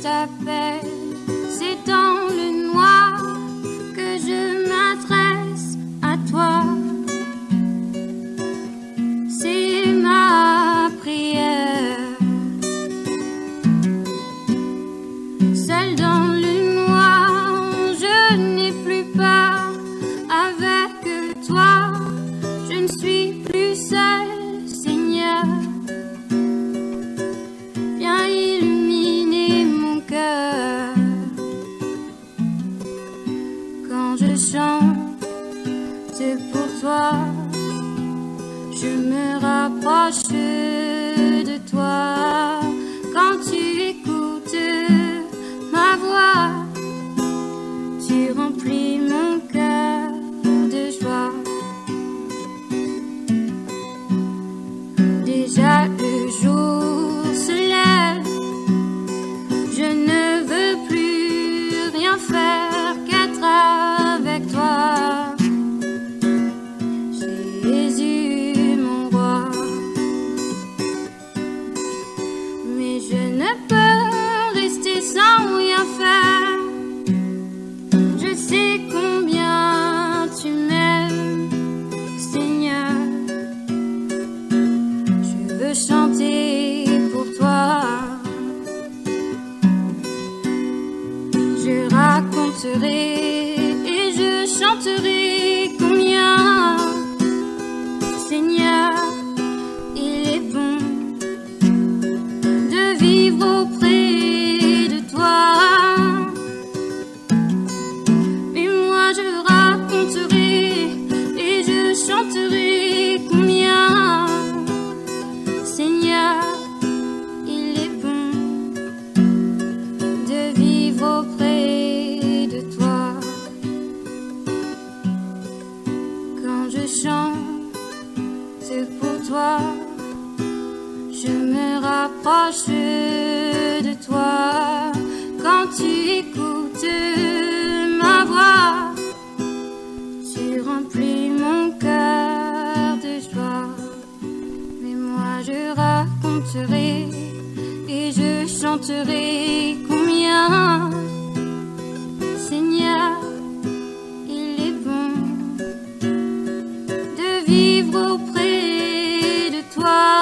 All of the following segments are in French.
t'appelle. C'est dans le noir que je m'adresse à toi. C'est ma prière. Seule dans le noir, je n'ai plus peur. Avec toi, je ne suis plus seule, Seigneur. Viens illuminer mon cœur. Quand je chante, c'est pour toi. Je me rapproche de toi. Quand tu écoutes ma voix, tu remplis mon cœur de joie. Déjà le jour se lève, je ne veux plus rien faire qu'être avec toi. Jésus mon roi, mais je ne peux rester sans rien faire. Je sais combien tu m'aimes, Seigneur. Je veux chanter pour toi. Je raconterai et je chanterai combien, Seigneur, il est bon de vivre auprès de toi. Mais moi je raconterai et je chanterai combien, Seigneur, il est bon de vivre auprès de toi. Quand je chante, c'est pour toi. Je me rapproche de toi. Quand tu écoutes ma voix, tu remplis mon cœur de joie. Mais moi je raconterai et je chanterai combien, Seigneur, il est bon de vivre auprès de toi.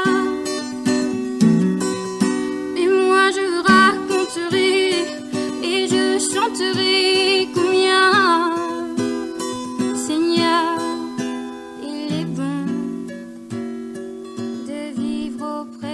Mais moi je raconterai et je chanterai combien, Seigneur, il est bon de vivre auprès